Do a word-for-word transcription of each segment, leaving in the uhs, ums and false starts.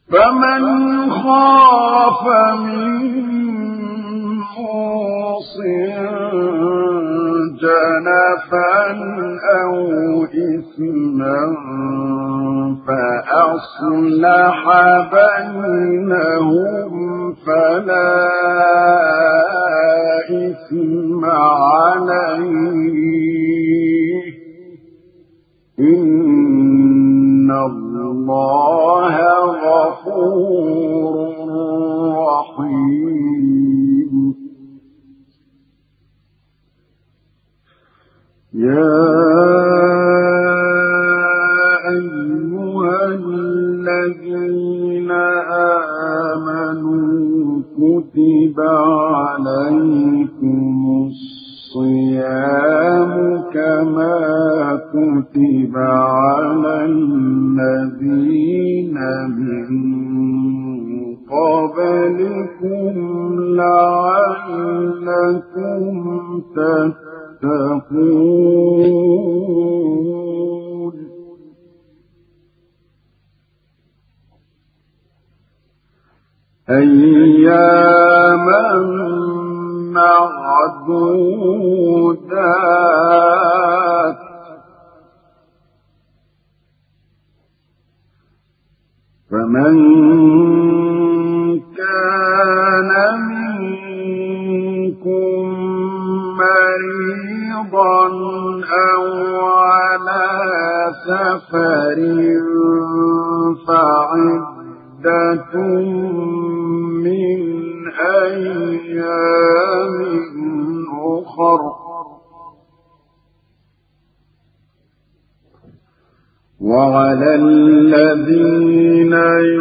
فمن خاف من موصٍ جنفا أو إثما فأصلح بينهم فلا إثم عليه إن الله غفور رحيم. يا أيها الذين آمنوا كتب عليكم الصيام كما كتب على الذين من قبلكم لعلكم تتقون. أياما معدودات فمن كان منكم مريضا أو على سفر فعدة من أيام أخر وعلى الذين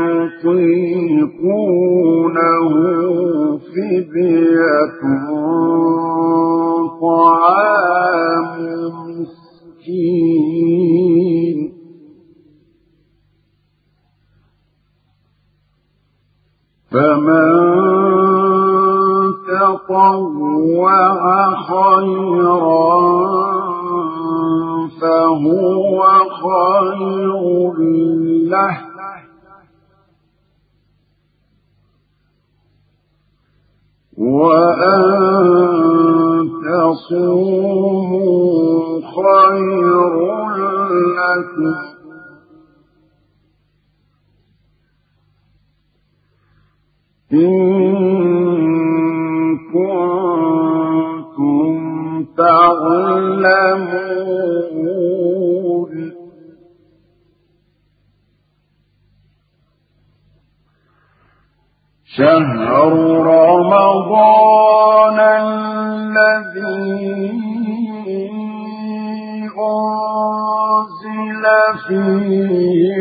يطيقونه فدية طعام مسكين فمن تطوع خيرا فهو خير له وأن تصوموا خير لكم إن كنتم تعلمون. شهر رمضان الذي أنزل فيه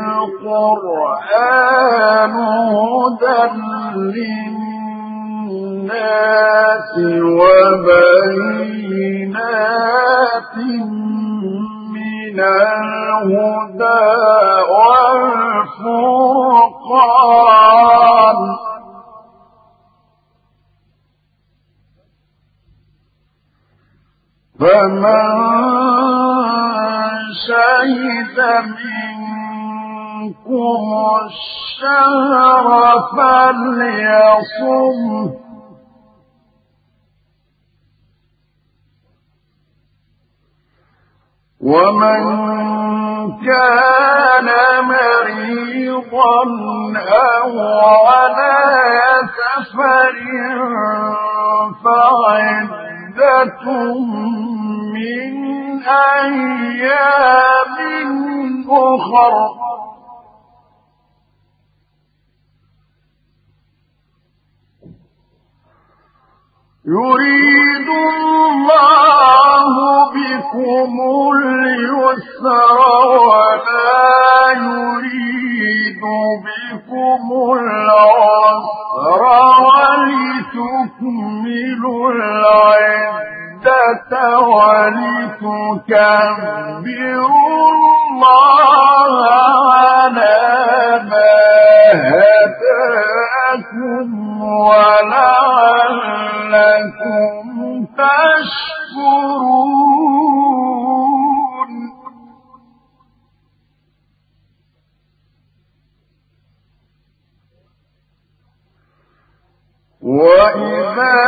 القرآن هدى للناس وبينات من الهدى والفرقان فمن شهد منكم الشهر فليصم ومن كان مريضا أو على سفر فعدة من أيام أخر يريد الله بكم اليسر ولا يريد بكم العسر ولتكملوا العدة ولتكبروا الله على ما هداكم ولعلكم تشكرون. وإذا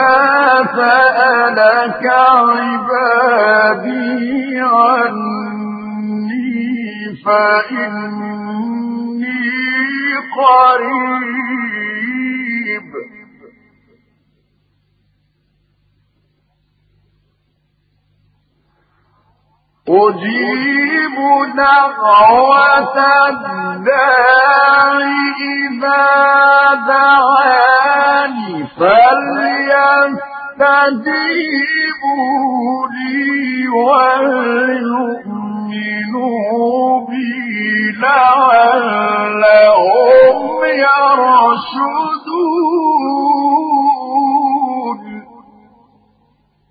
سألك عبادي عني فإني قريب أجيب دعوة الداع إذا دعاني فليستجيبوا لي